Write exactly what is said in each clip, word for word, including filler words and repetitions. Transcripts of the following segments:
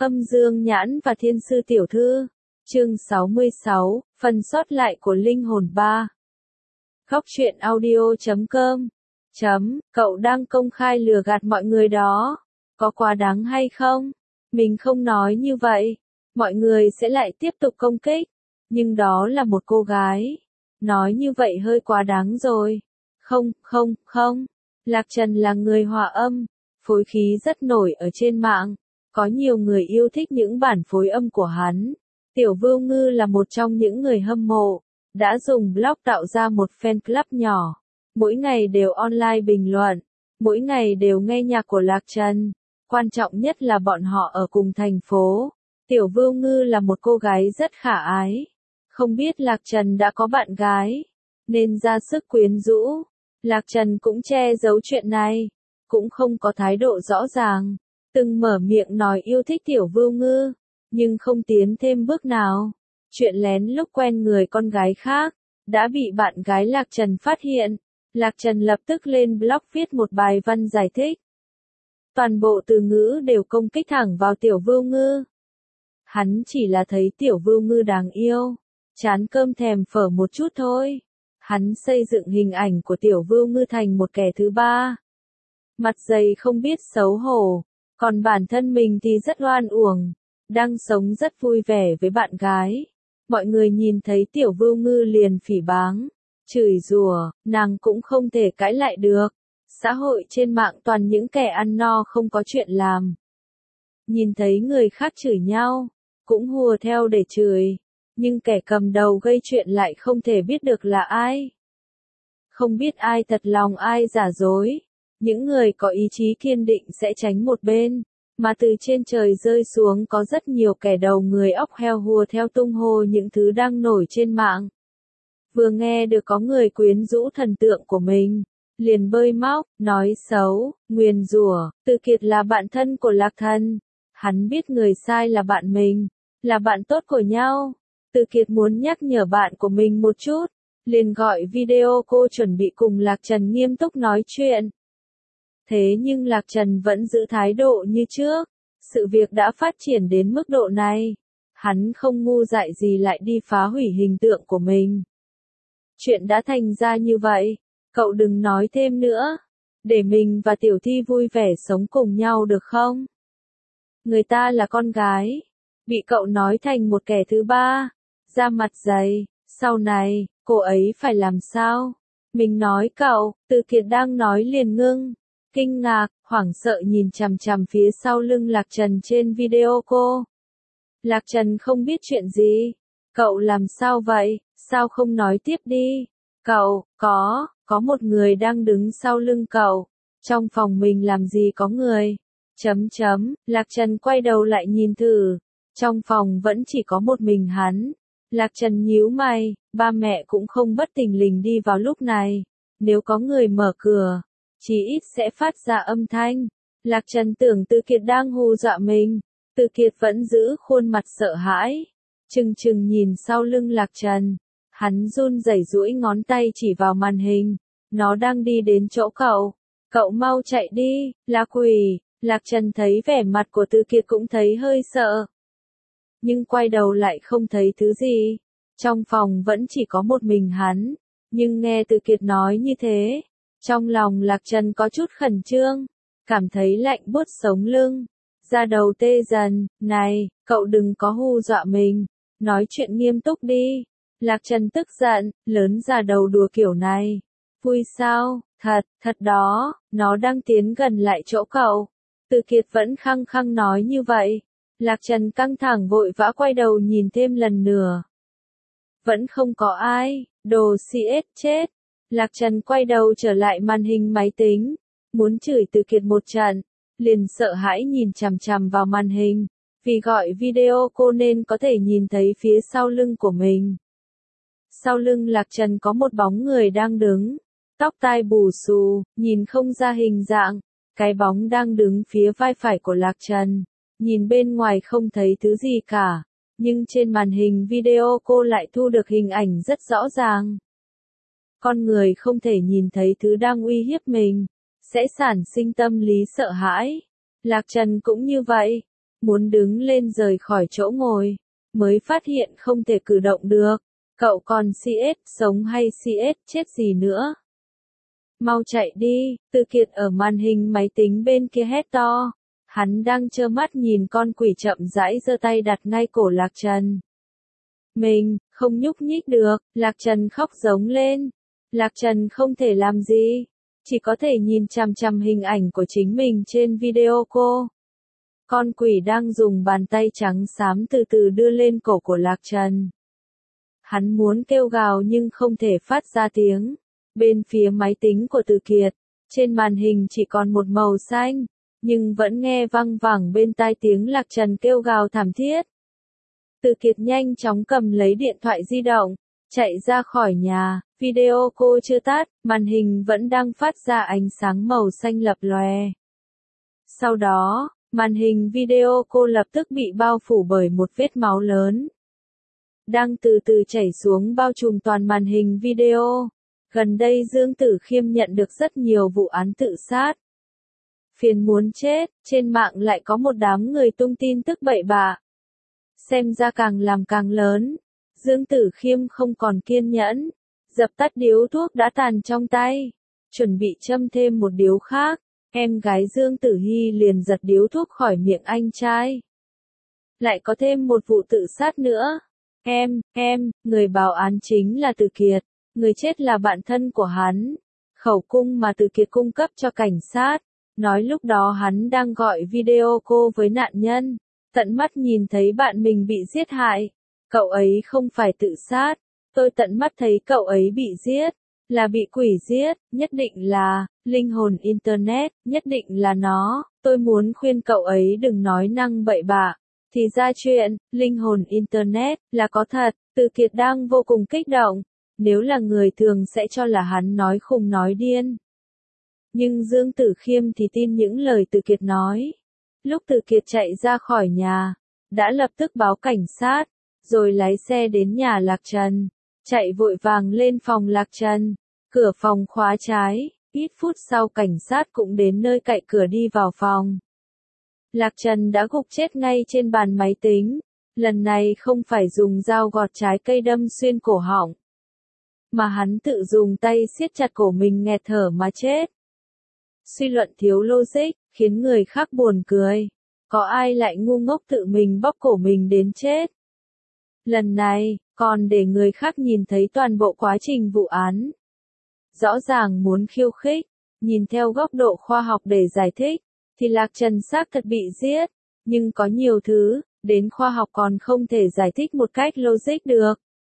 Âm Dương Nhãn và Thiên Sư Tiểu Thư. Chương sáu mươi sáu, phần sót lại của linh hồn ba. Góc truyện audio chấm com. Chấm, cậu đang công khai lừa gạt mọi người đó. Có quá đáng hay không? Mình không nói như vậy. Mọi người sẽ lại tiếp tục công kích. Nhưng đó là một cô gái. Nói như vậy hơi quá đáng rồi. Không, không, không. Lạc Trần là người hòa âm. Phối khí rất nổi ở trên mạng. Có nhiều người yêu thích những bản phối âm của hắn. Tiểu Vưu Ngư là một trong những người hâm mộ. Đã dùng blog tạo ra một fan club nhỏ. Mỗi ngày đều online bình luận. Mỗi ngày đều nghe nhạc của Lạc Trần. Quan trọng nhất là bọn họ ở cùng thành phố. Tiểu Vưu Ngư là một cô gái rất khả ái. Không biết Lạc Trần đã có bạn gái. Nên ra sức quyến rũ. Lạc Trần cũng che giấu chuyện này. Cũng không có thái độ rõ ràng. Từng mở miệng nói yêu thích Tiểu Vưu Ngư. Nhưng không tiến thêm bước nào. Chuyện lén lúc quen người con gái khác. Đã bị bạn gái Lạc Trần phát hiện. Lạc Trần lập tức lên blog viết một bài văn giải thích. Toàn bộ từ ngữ đều công kích thẳng vào Tiểu Vưu Ngư. Hắn chỉ là thấy Tiểu Vưu Ngư đáng yêu. Chán cơm thèm phở một chút thôi. Hắn xây dựng hình ảnh của Tiểu Vưu Ngư thành một kẻ thứ ba. Mặt dày không biết xấu hổ. Còn bản thân mình thì rất oan uổng. Đang sống rất vui vẻ với bạn gái. Mọi người nhìn thấy Tiểu Vưu Ngư liền phỉ báng. Chửi rủa, nàng cũng không thể cãi lại được. Xã hội trên mạng toàn những kẻ ăn no không có chuyện làm. Nhìn thấy người khác chửi nhau, cũng hùa theo để chửi. Nhưng kẻ cầm đầu gây chuyện lại không thể biết được là ai. Không biết ai thật lòng ai giả dối. Những người có ý chí kiên định sẽ tránh một bên. Mà từ trên trời rơi xuống có rất nhiều kẻ đầu người óc heo hùa theo tung hô những thứ đang nổi trên mạng. Vừa nghe được có người quyến rũ thần tượng của mình, liền bơi móc, nói xấu, nguyền rủa, Từ Kiệt là bạn thân của Lạc Thần. Hắn biết người sai là bạn mình, là bạn tốt của nhau. Từ Kiệt muốn nhắc nhở bạn của mình một chút, liền gọi video cô chuẩn bị cùng Lạc Trần nghiêm túc nói chuyện. Thế nhưng Lạc Trần vẫn giữ thái độ như trước. Sự việc đã phát triển đến mức độ này. Hắn không ngu dại gì lại đi phá hủy hình tượng của mình. Chuyện đã thành ra như vậy. Cậu đừng nói thêm nữa. Để mình và Tiểu Thi vui vẻ sống cùng nhau được không? Người ta là con gái. Bị cậu nói thành một kẻ thứ ba. Ra mặt dày. Sau này, cô ấy phải làm sao? Mình nói cậu, Từ Kiệt đang nói liền ngưng. Kinh ngạc, hoảng sợ nhìn chằm chằm phía sau lưng Lạc Trần trên video cô. Lạc Trần không biết chuyện gì. Cậu làm sao vậy, sao không nói tiếp đi? Cậu, có, có một người đang đứng sau lưng cậu. Trong phòng mình làm gì có người? Chấm chấm, Lạc Trần quay đầu lại nhìn thử. Trong phòng vẫn chỉ có một mình hắn. Lạc Trần nhíu mày, ba mẹ cũng không bất thình lình đi vào lúc này. Nếu có người mở cửa, chỉ ít sẽ phát ra âm thanh. Lạc Trần tưởng Từ Kiệt đang hù dọa mình. Từ Kiệt vẫn giữ khuôn mặt sợ hãi. Chừng chừng nhìn sau lưng Lạc Trần. Hắn run rẩy duỗi ngón tay chỉ vào màn hình. Nó đang đi đến chỗ cậu. Cậu mau chạy đi, là quỷ. Lạc Trần thấy vẻ mặt của Từ Kiệt cũng thấy hơi sợ. Nhưng quay đầu lại không thấy thứ gì. Trong phòng vẫn chỉ có một mình hắn. Nhưng nghe Từ Kiệt nói như thế. Trong lòng Lạc Trần có chút khẩn trương, cảm thấy lạnh buốt sống lưng, da đầu tê dần. Này, cậu đừng có hù dọa mình, nói chuyện nghiêm túc đi. Lạc Trần tức giận, lớn da đầu đùa kiểu này. Vui sao, thật, thật đó, nó đang tiến gần lại chỗ cậu. Từ Kiệt vẫn khăng khăng nói như vậy. Lạc Trần căng thẳng vội vã quay đầu nhìn thêm lần nữa. Vẫn không có ai, đồ xê ét chết. Lạc Trần quay đầu trở lại màn hình máy tính, muốn chửi Từ Kiệt một trận, liền sợ hãi nhìn chằm chằm vào màn hình, vì gọi video cô nên có thể nhìn thấy phía sau lưng của mình. Sau lưng Lạc Trần có một bóng người đang đứng, tóc tai bù xù, nhìn không ra hình dạng, cái bóng đang đứng phía vai phải của Lạc Trần, nhìn bên ngoài không thấy thứ gì cả, nhưng trên màn hình video cô lại thu được hình ảnh rất rõ ràng. Con người không thể nhìn thấy thứ đang uy hiếp mình, sẽ sản sinh tâm lý sợ hãi. Lạc Trần cũng như vậy. muốn đứng lên rời khỏi chỗ ngồi, mới phát hiện không thể cử động được. Cậu còn xê ét sống hay xê ét chết gì nữa? Mau chạy đi, Từ Kiệt ở màn hình máy tính bên kia hét to. Hắn đang trơ mắt nhìn con quỷ chậm rãi giơ tay đặt ngay cổ Lạc Trần. Mình, không nhúc nhích được, Lạc Trần khóc giống lên. Lạc Trần không thể làm gì, chỉ có thể nhìn chằm chằm hình ảnh của chính mình trên video cô. Con quỷ đang dùng bàn tay trắng xám từ từ đưa lên cổ của Lạc Trần. Hắn muốn kêu gào nhưng không thể phát ra tiếng. Bên phía máy tính của Từ Kiệt, trên màn hình chỉ còn một màu xanh, nhưng vẫn nghe văng vẳng bên tai tiếng Lạc Trần kêu gào thảm thiết. Từ Kiệt nhanh chóng cầm lấy điện thoại di động, chạy ra khỏi nhà, video cô chưa tắt, màn hình vẫn đang phát ra ánh sáng màu xanh lập lòe. Sau đó, màn hình video cô lập tức bị bao phủ bởi một vết máu lớn. Đang từ từ chảy xuống bao trùm toàn màn hình video. Gần đây Dương Tử Khiêm nhận được rất nhiều vụ án tự sát. Phiền muốn chết, trên mạng lại có một đám người tung tin tức bậy bạ. Xem ra càng làm càng lớn. Dương Tử Khiêm không còn kiên nhẫn. Dập tắt điếu thuốc đã tàn trong tay. Chuẩn bị châm thêm một điếu khác. Em gái Dương Tử Hy liền giật điếu thuốc khỏi miệng anh trai. Lại có thêm một vụ tự sát nữa. Em, em, người báo án chính là Từ Kiệt. Người chết là bạn thân của hắn. Khẩu cung mà Từ Kiệt cung cấp cho cảnh sát. Nói lúc đó hắn đang gọi video cô với nạn nhân. Tận mắt nhìn thấy bạn mình bị giết hại. Cậu ấy không phải tự sát. Tôi tận mắt thấy cậu ấy bị giết. Là bị quỷ giết, nhất định là, linh hồn Internet, nhất định là nó. Tôi muốn khuyên cậu ấy đừng nói năng bậy bạ. Thì ra chuyện, linh hồn Internet, là có thật. Từ Kiệt đang vô cùng kích động. Nếu là người thường sẽ cho là hắn nói khùng nói điên. Nhưng Dương Tử Khiêm thì tin những lời Từ Kiệt nói. Lúc Từ Kiệt chạy ra khỏi nhà, đã lập tức báo cảnh sát, rồi lái xe đến nhà Lạc Trần, chạy vội vàng lên phòng Lạc Trần, cửa phòng khóa trái, ít phút sau cảnh sát cũng đến nơi cậy cửa đi vào phòng. Lạc Trần đã gục chết ngay trên bàn máy tính, lần này không phải dùng dao gọt trái cây đâm xuyên cổ họng, mà hắn tự dùng tay siết chặt cổ mình nghẹt thở mà chết. Suy luận thiếu logic, khiến người khác buồn cười. Có ai lại ngu ngốc tự mình bóp cổ mình đến chết? Lần này, còn để người khác nhìn thấy toàn bộ quá trình vụ án. Rõ ràng muốn khiêu khích, nhìn theo góc độ khoa học để giải thích, thì Lạc Trần xác thật bị giết. Nhưng có nhiều thứ, đến khoa học còn không thể giải thích một cách logic được.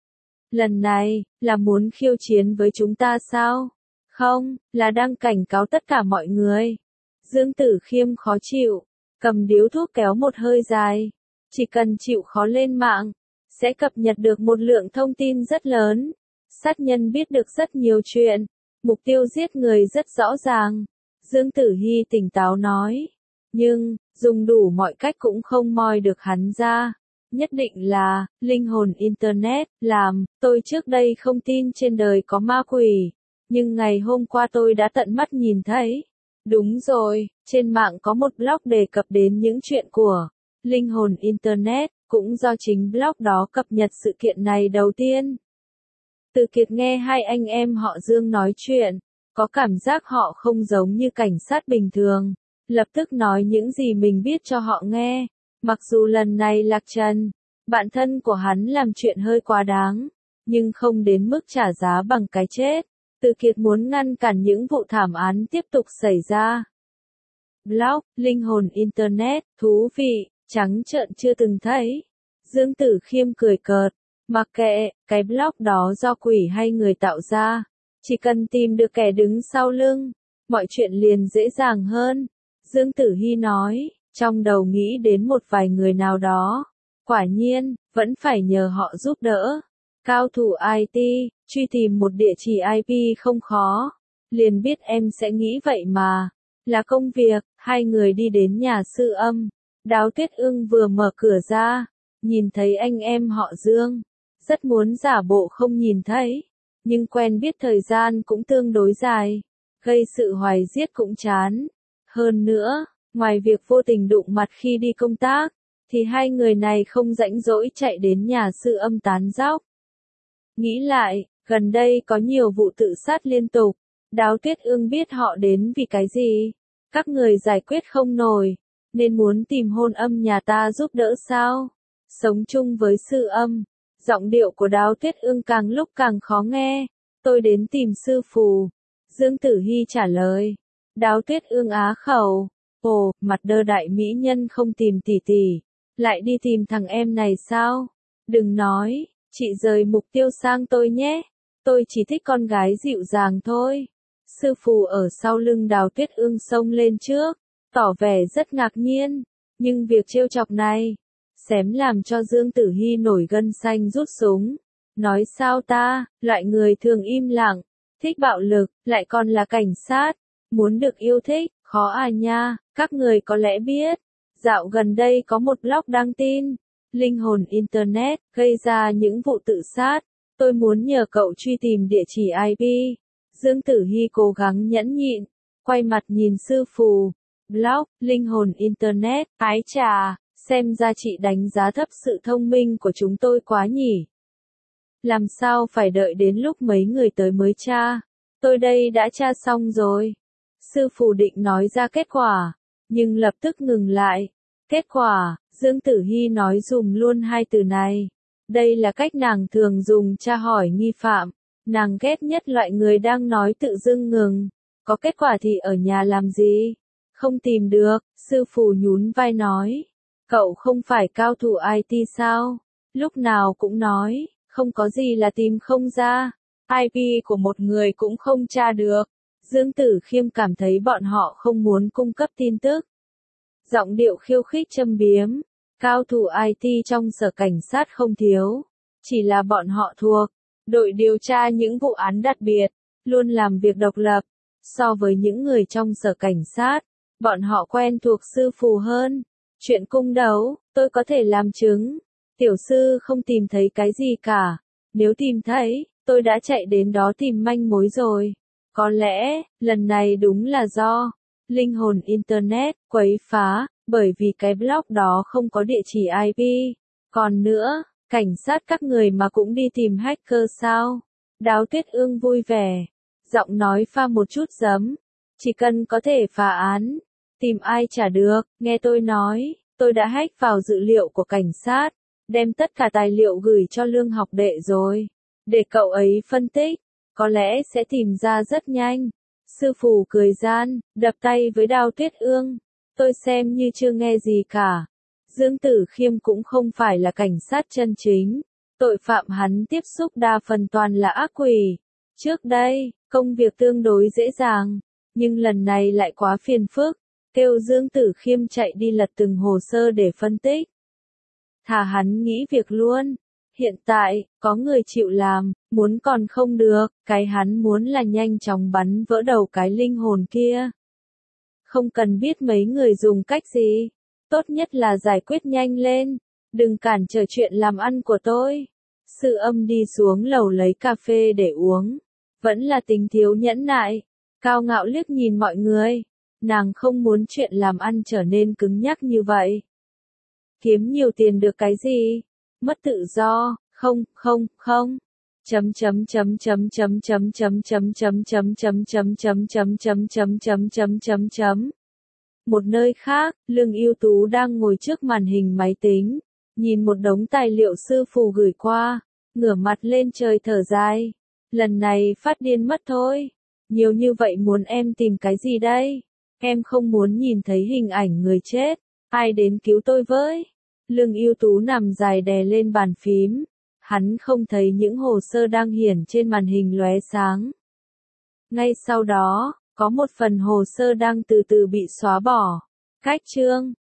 Lần này, là muốn khiêu chiến với chúng ta sao? Không, là đang cảnh cáo tất cả mọi người. Dương Tử Khiêm khó chịu, cầm điếu thuốc kéo một hơi dài. Chỉ cần chịu khó lên mạng, sẽ cập nhật được một lượng thông tin rất lớn. Sát nhân biết được rất nhiều chuyện, mục tiêu giết người rất rõ ràng. Dương Tử Hy tỉnh táo nói. Nhưng, dùng đủ mọi cách cũng không moi được hắn ra. Nhất định là, linh hồn Internet, làm, tôi trước đây không tin trên đời có ma quỷ. Nhưng ngày hôm qua tôi đã tận mắt nhìn thấy. Đúng rồi, trên mạng có một blog đề cập đến những chuyện của linh hồn Internet, cũng do chính blog đó cập nhật sự kiện này đầu tiên. Từ Kiệt nghe hai anh em họ Dương nói chuyện, có cảm giác họ không giống như cảnh sát bình thường, lập tức nói những gì mình biết cho họ nghe. Mặc dù lần này Lạc Trần, bạn thân của hắn làm chuyện hơi quá đáng, nhưng không đến mức trả giá bằng cái chết. Từ Kiệt muốn ngăn cản những vụ thảm án tiếp tục xảy ra. Blog, linh hồn Internet, thú vị, trắng trợn chưa từng thấy. Dương Tử Khiêm cười cợt, mặc kệ, cái blog đó do quỷ hay người tạo ra. Chỉ cần tìm được kẻ đứng sau lưng, mọi chuyện liền dễ dàng hơn. Dương Tử Hy nói, trong đầu nghĩ đến một vài người nào đó. Quả nhiên, vẫn phải nhờ họ giúp đỡ. Cao thủ i tê, truy tìm một địa chỉ i pê không khó. Liền biết em sẽ nghĩ vậy mà. Là công việc, hai người đi đến nhà sư âm. Đáo Tuyết Ưng vừa mở cửa ra, nhìn thấy anh em họ Dương. Rất muốn giả bộ không nhìn thấy. Nhưng quen biết thời gian cũng tương đối dài. Gây sự hoài giết cũng chán. Hơn nữa, ngoài việc vô tình đụng mặt khi đi công tác, thì hai người này không rãnh rỗi chạy đến nhà sư âm tán dóc. Nghĩ lại, gần đây có nhiều vụ tự sát liên tục, Đáo Tuyết Ương biết họ đến vì cái gì. Các người giải quyết không nổi, nên muốn tìm hôn âm nhà ta giúp đỡ sao? Sống chung với sư âm, giọng điệu của Đáo Tuyết Ương càng lúc càng khó nghe. Tôi đến tìm sư phù. Dương Tử Hi trả lời. Đáo Tuyết Ương á khẩu. Ồ, mặt đơ đại mỹ nhân không tìm tỷ tỷ, lại đi tìm thằng em này sao? Đừng nói, chị rời mục tiêu sang tôi nhé. Tôi chỉ thích con gái dịu dàng thôi. Sư phù ở sau lưng Đáo Tuyết Ương xông lên trước, tỏ vẻ rất ngạc nhiên. Nhưng việc trêu chọc này, xém làm cho Dương Tử Hi nổi gân xanh rút súng. Nói sao ta, loại người thường im lặng, thích bạo lực, lại còn là cảnh sát. Muốn được yêu thích, khó à nha, các người có lẽ biết. Dạo gần đây có một blog đăng tin, linh hồn Internet, gây ra những vụ tự sát. Tôi muốn nhờ cậu truy tìm địa chỉ i pê. Dương Tử Hi cố gắng nhẫn nhịn, quay mặt nhìn sư phù. Blog, linh hồn Internet, ái chà, xem ra chị đánh giá thấp sự thông minh của chúng tôi quá nhỉ. Làm sao phải đợi đến lúc mấy người tới mới tra? Tôi đây đã tra xong rồi. Sư phù định nói ra kết quả, nhưng lập tức ngừng lại. Kết quả, Dương Tử Hi nói dùm luôn hai từ này. Đây là cách nàng thường dùng tra hỏi nghi phạm. Nàng ghét nhất loại người đang nói tự dưng ngừng. Có kết quả thì ở nhà làm gì? Không tìm được, sư phù nhún vai nói. Cậu không phải cao thủ i tê sao? Lúc nào cũng nói, không có gì là tìm không ra. i pê của một người cũng không tra được. Dương Tử Khiêm cảm thấy bọn họ không muốn cung cấp tin tức. Giọng điệu khiêu khích châm biếm. Cao thủ i tê trong sở cảnh sát không thiếu. Chỉ là bọn họ thuộc đội điều tra những vụ án đặc biệt, luôn làm việc độc lập. So với những người trong sở cảnh sát, bọn họ quen thuộc sư phù hơn. Chuyện cung đấu, tôi có thể làm chứng. Tiểu sư không tìm thấy cái gì cả. Nếu tìm thấy, tôi đã chạy đến đó tìm manh mối rồi. Có lẽ, lần này đúng là do linh hồn Internet quấy phá, bởi vì cái blog đó không có địa chỉ i pê. Còn nữa, cảnh sát các người mà cũng đi tìm hacker sao? Đáo Tuyết Ương vui vẻ, giọng nói pha một chút giấm. Chỉ cần có thể phá án, tìm ai chả được. Nghe tôi nói, tôi đã hack vào dữ liệu của cảnh sát, đem tất cả tài liệu gửi cho Lương học đệ rồi. Để cậu ấy phân tích, có lẽ sẽ tìm ra rất nhanh. Sư phù cười gian, đập tay với Đáo Tuyết Ương. Tôi xem như chưa nghe gì cả. Dương Tử Khiêm cũng không phải là cảnh sát chân chính. Tội phạm hắn tiếp xúc đa phần toàn là ác quỷ. Trước đây, công việc tương đối dễ dàng, nhưng lần này lại quá phiền phức. Kêu Dương Tử Khiêm chạy đi lật từng hồ sơ để phân tích. Thà hắn nghĩ việc luôn. Hiện tại, có người chịu làm, muốn còn không được, cái hắn muốn là nhanh chóng bắn vỡ đầu cái linh hồn kia. Không cần biết mấy người dùng cách gì, tốt nhất là giải quyết nhanh lên, đừng cản trở chuyện làm ăn của tôi. Sư âm đi xuống lầu lấy cà phê để uống, vẫn là tính thiếu nhẫn nại, cao ngạo liếc nhìn mọi người, nàng không muốn chuyện làm ăn trở nên cứng nhắc như vậy. Kiếm nhiều tiền được cái gì? Mất tự do, không, không, không. Chấm chấm chấm chấm chấm chấm chấm chấm chấm chấm chấm chấm chấm chấm chấm chấm chấm chấm chấm chấm. Một nơi khác, Lương Ưu Tú đang ngồi trước màn hình máy tính, nhìn một đống tài liệu sư phù gửi qua, ngửa mặt lên trời thở dài. Lần này phát điên mất thôi. Nhiều như vậy muốn em tìm cái gì đây? Em không muốn nhìn thấy hình ảnh người chết. Ai đến cứu tôi với? Lương Ưu Tú nằm dài đè lên bàn phím. Hắn không thấy những hồ sơ đang hiển trên màn hình lóe sáng. Ngay sau đó, có một phần hồ sơ đang từ từ bị xóa bỏ. Cách chương